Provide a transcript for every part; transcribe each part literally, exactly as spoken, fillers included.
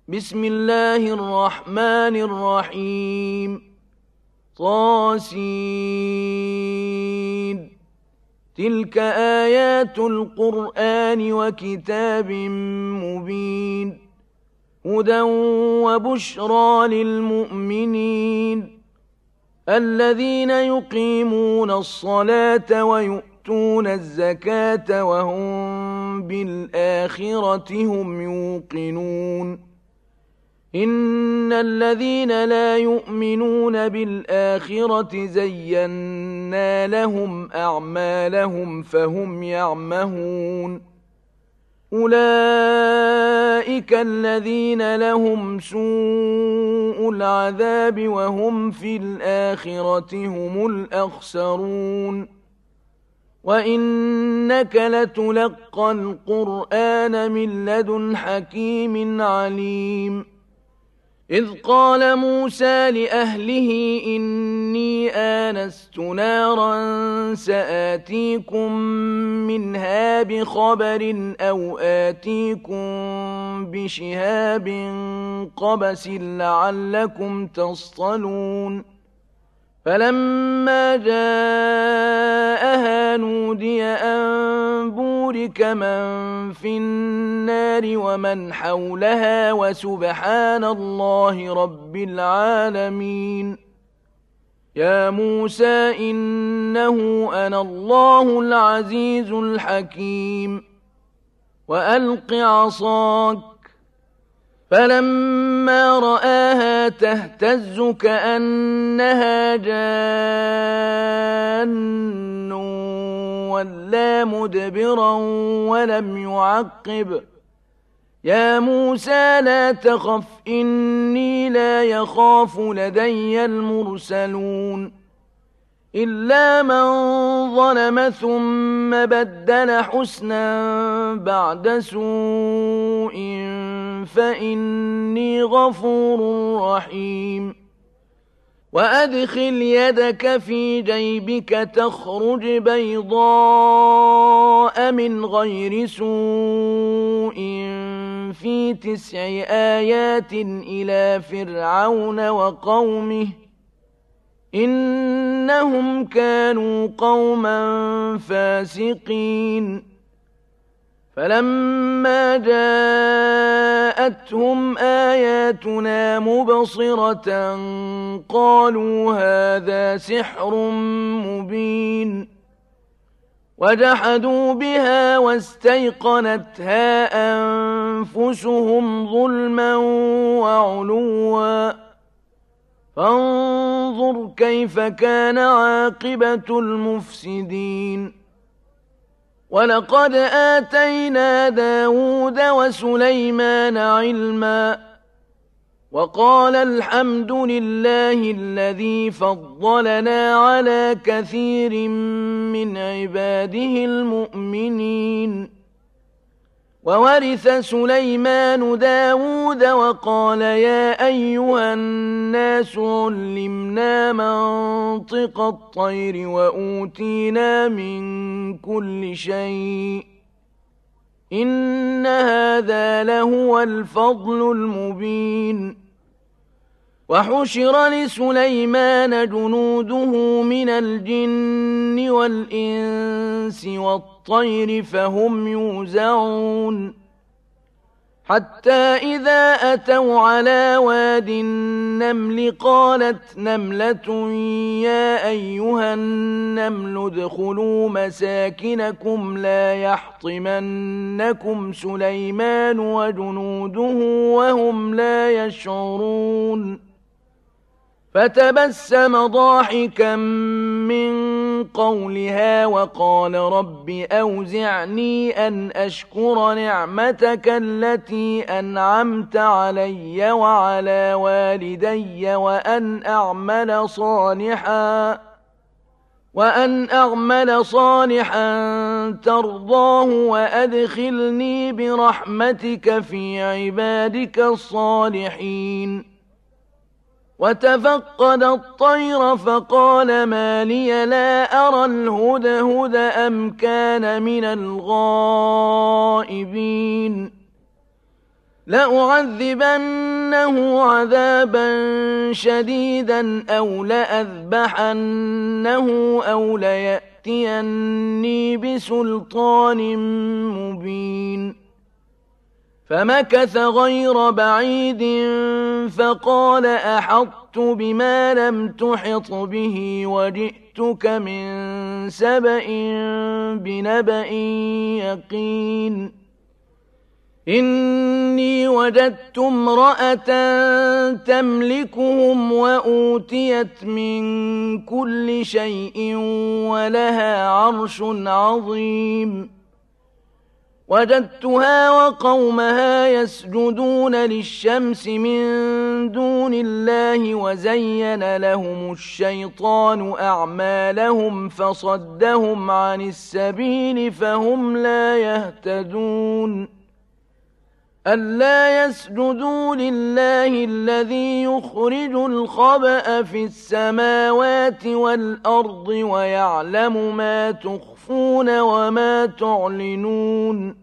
بسم الله الرحمن الرحيم طاسين تلك آيات القرآن وكتاب مبين هدى وبشرى للمؤمنين الذين يقيمون الصلاة ويؤتون الزكاة وهم بالآخرة هم يوقنون إن الذين لا يؤمنون بالآخرة زينا لهم أعمالهم فهم يعمهون أولئك الذين لهم سوء العذاب وهم في الآخرة هم الأخسرون وإنك لتلقى القرآن من لدن حكيم عليم إذ قال موسى لأهله إني آنست نارا سآتيكم منها بخبر أو آتيكم بشهاب قبس لعلكم تصطلون فلما جاءها نودي أن بورك من في النار ومن حولها وسبحان الله رب العالمين يا موسى إنه أنا الله العزيز الحكيم وألق عصاك فلما رآها تهتز كأنها جان ولا مدبرا ولم يعقب يا موسى لا تخف إني لا يخاف لدي المرسلون إلا من ظلم ثم بدل حسنا بعد سوء فإني غفور رحيم وأدخل يدك في جيبك تخرج بيضاء من غير سوء في تسع آيات إلى فرعون وقومه إنهم كانوا قوما فاسقين فلما جاءتهم آياتنا مبصرة قالوا هذا سحر مبين وجحدوا بها واستيقنتها أنفسهم ظلما وعلوا فانظر كيف كان عاقبة المفسدين ولقد آتينا داود وسليمان علما وقال الحمد لله الذي فضلنا على كثير من عباده المؤمنين وورث سليمان داود وقال يا أيها الناس علمنا منطق الطير وأوتينا من كل شيء إن هذا لهو الفضل المبين وحشر لسليمان جنوده من الجن والإنس والطير فهم يوزعون حتى إذا أتوا على واد النمل قالت نملة يا أيها النمل ادخلوا مساكنكم لا يحطمنكم سليمان وجنوده وهم لا يشعرون فتبسم ضاحكا من قولها وقال رب أوزعني أن أشكر نعمتك التي أنعمت علي وعلى والدي وأن أعمل صالحا وأن أعمل صالحا ترضاه وأدخلني برحمتك في عبادك الصالحين وتفقد الطير فقال ما لي لا أرى الهدهد أم كان من الغائبين لأعذبنه عذابا شديدا أو لأذبحنه أو ليأتيني بسلطان مبين فمكث غير بعيد فقال أحطت بما لم تحط به وجئتك من سبأ بنبأ يقين إني وجدت امرأة تملكهم وأوتيت من كل شيء ولها عرش عظيم وجدتها وقومها يسجدون للشمس من دون الله وزين لهم الشيطان أعمالهم فصدهم عن السبيل فهم لا يهتدون ألا يسجدوا لله الذي يخرج الخبأ في السماوات والأرض ويعلم ما تخفون وما تعلنون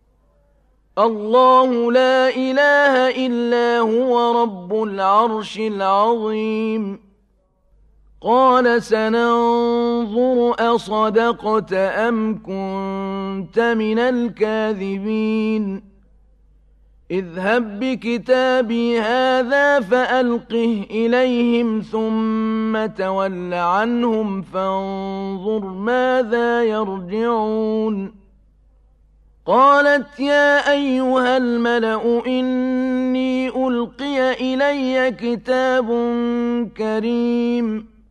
الله لا إله إلا هو رب العرش العظيم قال سننظر أصدقت أم كنت من الكاذبين اذهب بكتابي هذا فألقه إليهم ثم تول عنهم فانظر ماذا يرجعون قالت يا أيها الملأ إني ألقي إلي كتاب كريم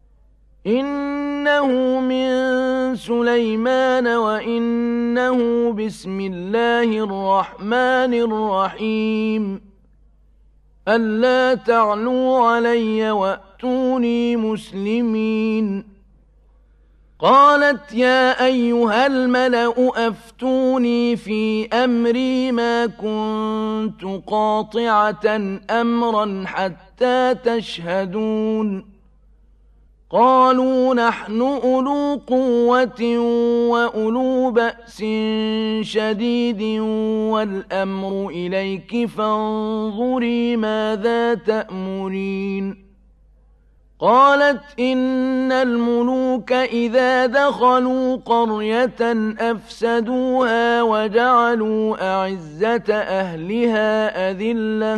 إنه من سليمان وإنه بسم الله الرحمن الرحيم ألا تعلوا علي وأتوني مسلمين قالت يا أيها الملأ أفتوني في أمري ما كنت قاطعة أمرا حتى تشهدون قالوا نحن أولو قوة وأولو بأس شديد والأمر إليك فانظري ماذا تأمرين قالت إن الملوك إذا دخلوا قرية أفسدوها وجعلوا أعزة أهلها أذلة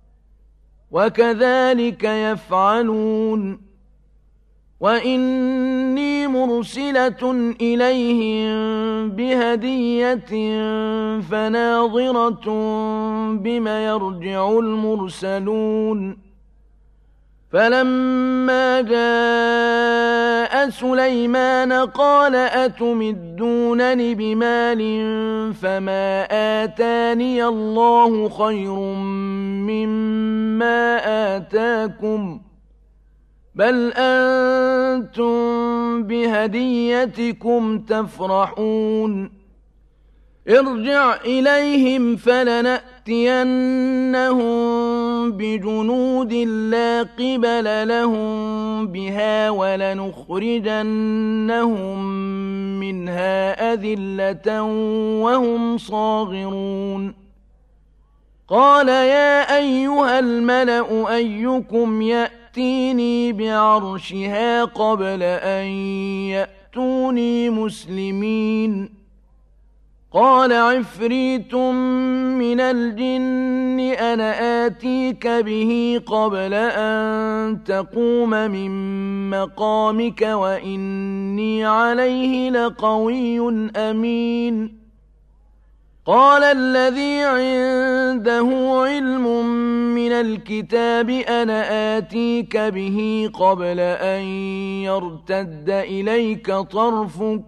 وكذلك يفعلون وإني مرسلة إليهم بهدية فناظرة بما يرجع المرسلون فلما جاء سليمان قال أتمدونني بمال فما آتاني الله خير مما آتاكم بل أنتم بهديتكم تفرحون ارجع إليهم فلنأتينهم بجنود لا قبل لهم بها ولنخرجنهم منها أذلة وهم صاغرون قال يا أيها الملأ أيكم يأتي يأتيني بعرشها قبل أن يأتوني مسلمين قال عفريت من الجن أنا آتيك به قبل أن تقوم من مقامك وإني عليه لقوي أمين قال الذي عنده علم من الكتاب أنا آتيك به قبل أن يرتد إليك طرفك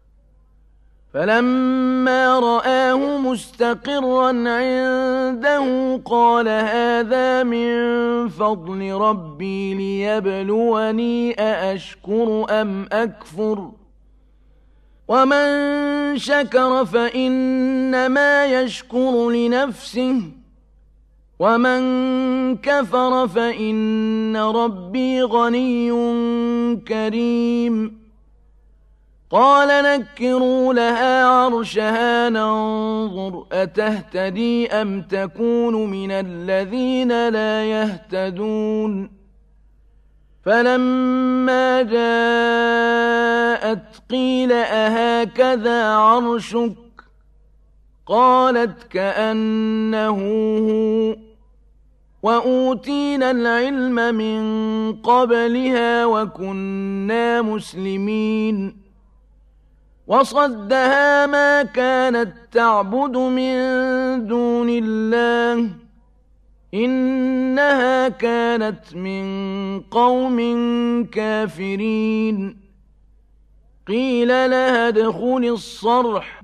فلما رآه مستقرا عنده قال هذا من فضل ربي ليبلوني أأشكر أم أكفر ومن شكر فإنما يشكر لنفسه ومن كفر فإن ربي غني كريم قال نكروا لها عرشها ننظر أتهتدي أم تكون من الذين لا يهتدون فلما جاءت قيل أهكذا عرشك قالت كأنه هو وأوتينا العلم من قبلها وكنا مسلمين وصدها ما كانت تعبد من دون الله إنها كانت من قوم كافرين قيل لها ادخلي الصرح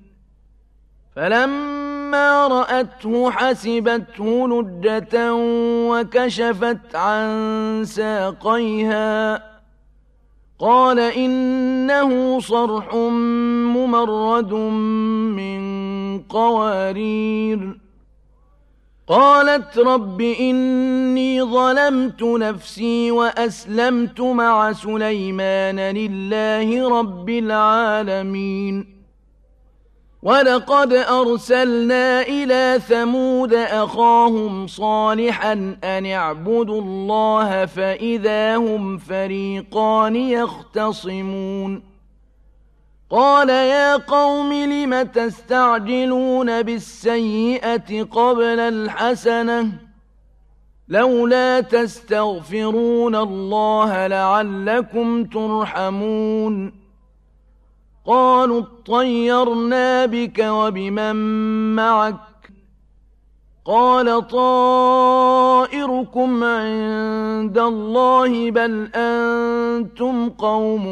فلما رأته حسبته لجة وكشفت عن ساقيها قال إنه صرح ممرد من قوارير قالت رب إني ظلمت نفسي وأسلمت مع سليمان لله رب العالمين ولقد أرسلنا إلى ثمود أخاهم صالحا أن اعبدوا الله فإذا هم فريقان يختصمون قال يا قوم لم تستعجلون بالسيئة قبل الحسنة لولا تستغفرون الله لعلكم ترحمون قالوا اطيرنا بك وبمن معك قال طائركم عند الله بل أنتم قوم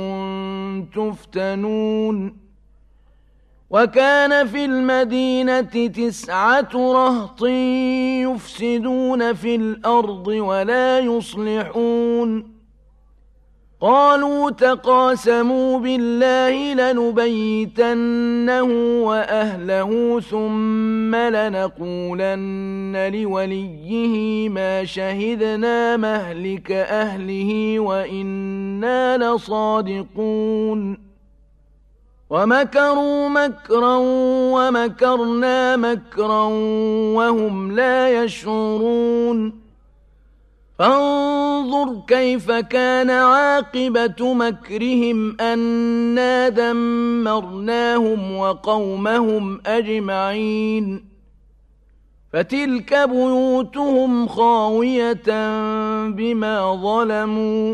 تفتنون وكان في المدينة تسعة رهط يفسدون في الأرض ولا يصلحون قالوا تقاسموا بالله لنبيتنه وأهله ثم لنقولن لوليه ما شهدنا مهلك أهله وإنا لصادقون ومكروا مكرا ومكرنا مكرا وهم لا يشعرون فانظر كيف كان عاقبة مكرهم أنا دمرناهم وقومهم أجمعين فتلك بيوتهم خاوية بما ظلموا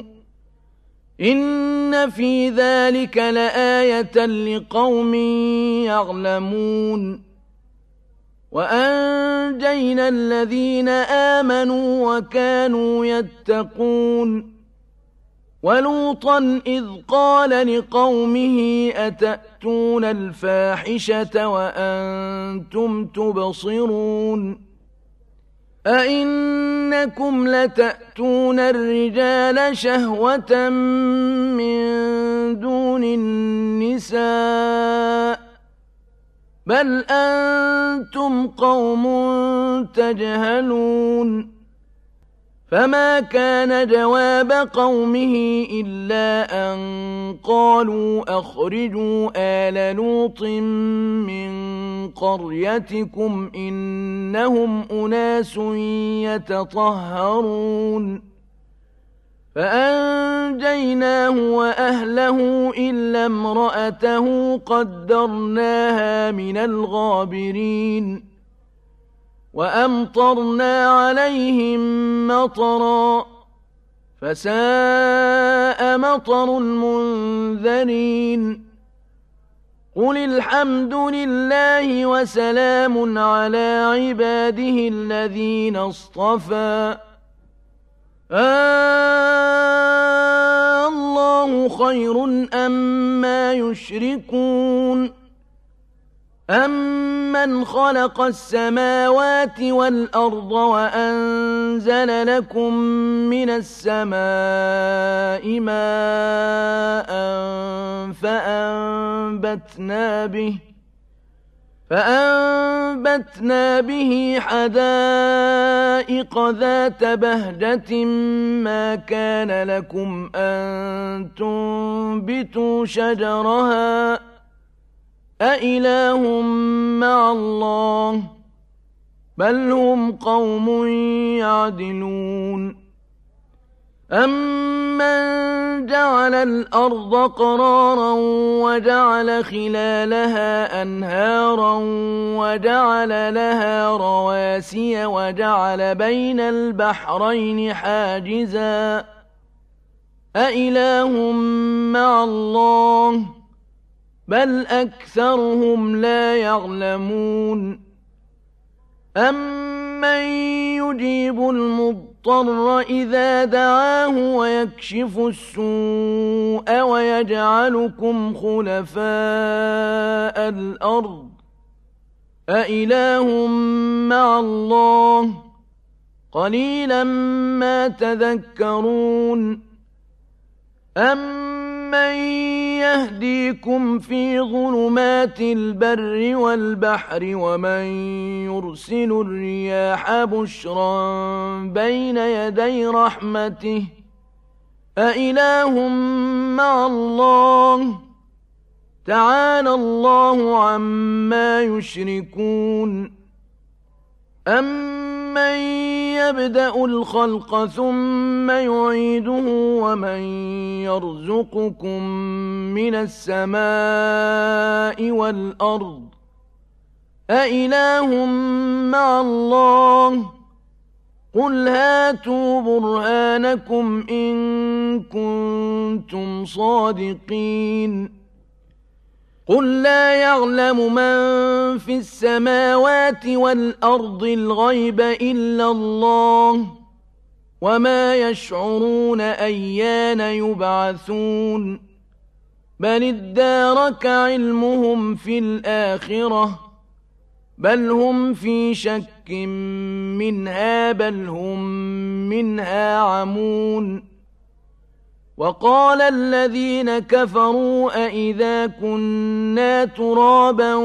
إن في ذلك لآية لقوم يعلمون وأنجينا الذين آمنوا وكانوا يتقون ولوطا إذ قال لقومه أتأتون الفاحشة وأنتم تبصرون أئنكم لتأتون الرجال شهوة من دون النساء بل أنتم قوم تجهلون فما كان جواب قومه إلا أن قالوا أخرجوا آل لوط من قريتكم إنهم أناس يتطهرون فأنجيناه وأهله إلا امرأته قدرناها من الغابرين وأمطرنا عليهم مطرا فساء مطر المنذرين قل الحمد لله وسلام على عباده الذين اصطفى آه الله خير أما يشركون أمن خلق السماوات والأرض وأنزل لكم من السماء ماء فأنبتنا به فأنبتنا به حدائق حدائق ذات بهجة ما كان لكم أن تنبتوا شجرها أإله مع الله بل هم قوم يعدلون أمن جعل الأرض قرارا وجعل خلالها أنهارا وجعل لها رواسي وجعل بين البحرين حاجزا أإله مع الله بل أكثرهم لا يعلمون أمن يجيب المضطر إذا دعاه ويكشف السوء ويجعلكم خلفاء الأرض أإله مع الله قليلا ما تذكرون أمن يهديكم في ظلمات البر والبحر ومن يرسل الرياح بشرا بين يدي رحمته أإله مع الله تعالى الله عما يشركون أمن يبدأ الخلق ثم يعيده ومن يرزقكم من السماء والأرض أإله مع الله قل هاتوا برهانكم إن كنتم صادقين قل لا يعلم من في السماوات والأرض الغيب إلا الله وما يشعرون أيان يبعثون بل ادارك علمهم في الآخرة بل هم في شك منها بل هم منها عمون وقال الذين كفروا أئذا كنا ترابا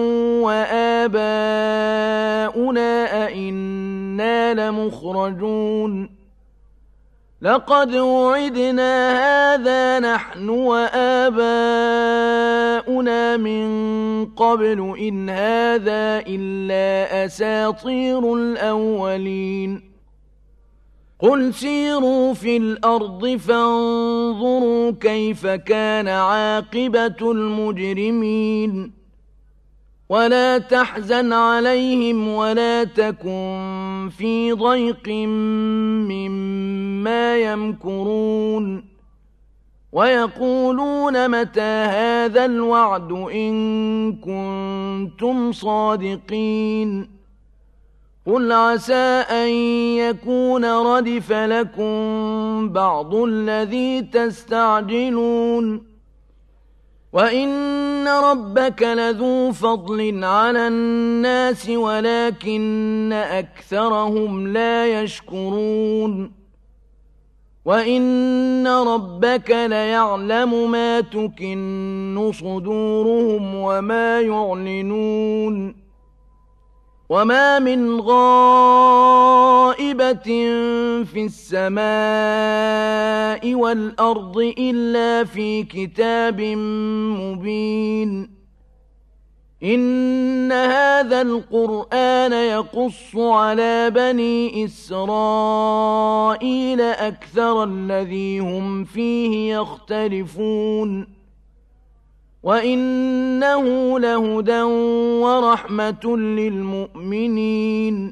وآباؤنا أئنا لمخرجون لقد وعدنا هذا نحن وآباؤنا من قبل إن هذا إلا أساطير الأولين قل سيروا في الأرض فانظروا كيف كان عاقبة المجرمين ولا تحزن عليهم ولا تكن في ضيق مما يمكرون ويقولون متى هذا الوعد إن كنتم صادقين قل عسى أن يكون ردف لكم بعض الذي تستعجلون وإن ربك لذو فضل على الناس ولكن أكثرهم لا يشكرون وإن ربك ليعلم ما تكن صدورهم وما يعلنون وما من غائبة في السماء والأرض إلا في كتاب مبين إن هذا القرآن يقص على بني إسرائيل أكثر الذي هم فيه يختلفون وإنه لهدى ورحمة للمؤمنين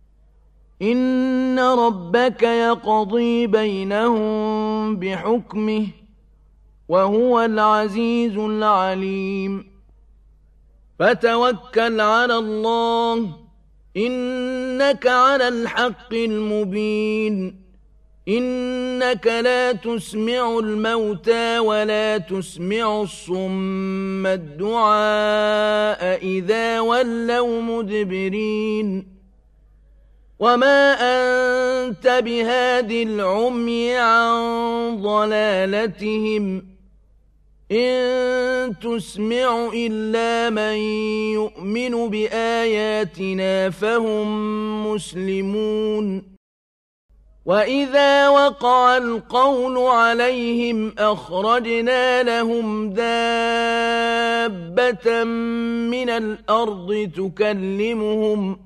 إن ربك يقضي بينهم بحكمه وهو العزيز العليم فتوكل على الله إنك على الحق المبين إنك لا تسمع الموتى ولا تسمع الصم الدعاء إذا ولوا مدبرين وما أنت بهاد العمي عن ضلالتهم إن تسمع إلا من يؤمن بآياتنا فهم مسلمون وإذا وقع القول عليهم أخرجنا لهم دابة من الأرض تكلمهم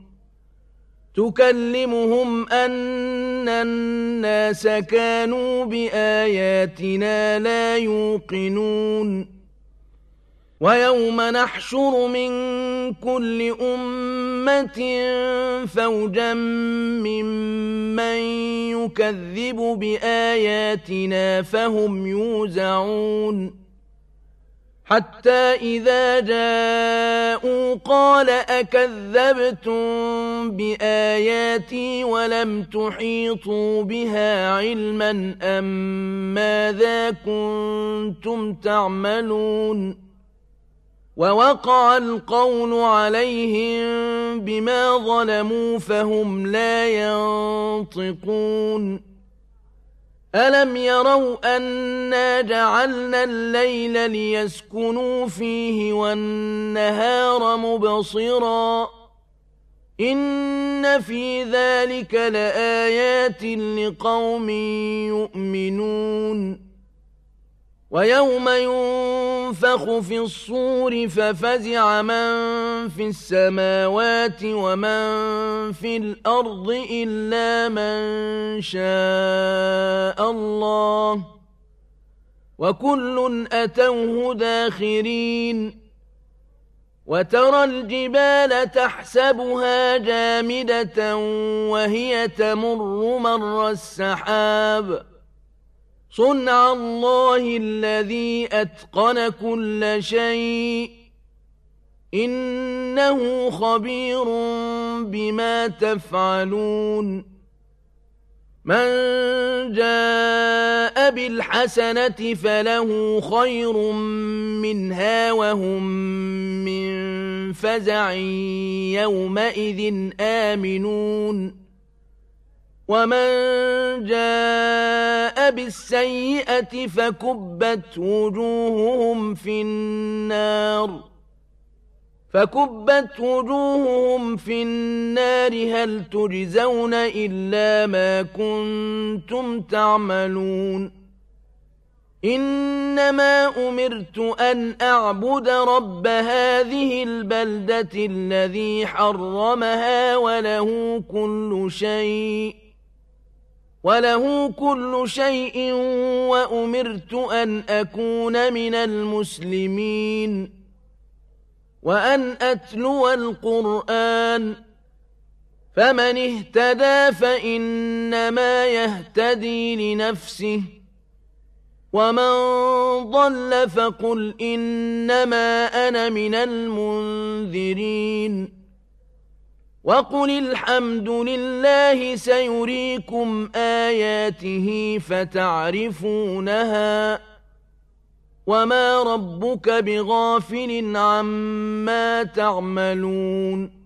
تكلمهم أن الناس كانوا بآياتنا لا يوقنون ويوم نحشر من كل أمة فوجا ممن يكذب بآياتنا فهم يوزعون حتى إذا جاءوا قال أكذبتم بآياتي ولم تحيطوا بها علما أم ماذا كنتم تعملون ووقع القول عليهم بما ظلموا فهم لا ينطقون ألم يروا أنا جعلنا الليل ليسكنوا فيه والنهار مبصرا إن في ذلك لآيات لقوم يؤمنون ويوم ينفخ في الصور ففزع من في السماوات ومن في الأرض إلا من شاء الله وكل أتوه داخرين وترى الجبال تحسبها جامدة وهي تمر مر السحاب صنع الله الذي أتقن كل شيء إنه خبير بما تفعلون من جاء بالحسنة فله خير منها وهم من فزع يومئذ آمنون ومن جاء بالسيئة فكبت وجوههم في النار فكبت وجوههم في النار هل تجزون إلا ما كنتم تعملون إنما أمرت أن أعبد رب هذه البلدة الذي حرمها وله كل شيء وله كل شيء وأمرت أن أكون من المسلمين وأن أتلو القرآن فمن اهتدى فإنما يهتدي لنفسه ومن ضل فقل إنما أنا من المنذرين وقل الحمد لله سيريكم آياته فتعرفونها وما ربك بغافل عما تعملون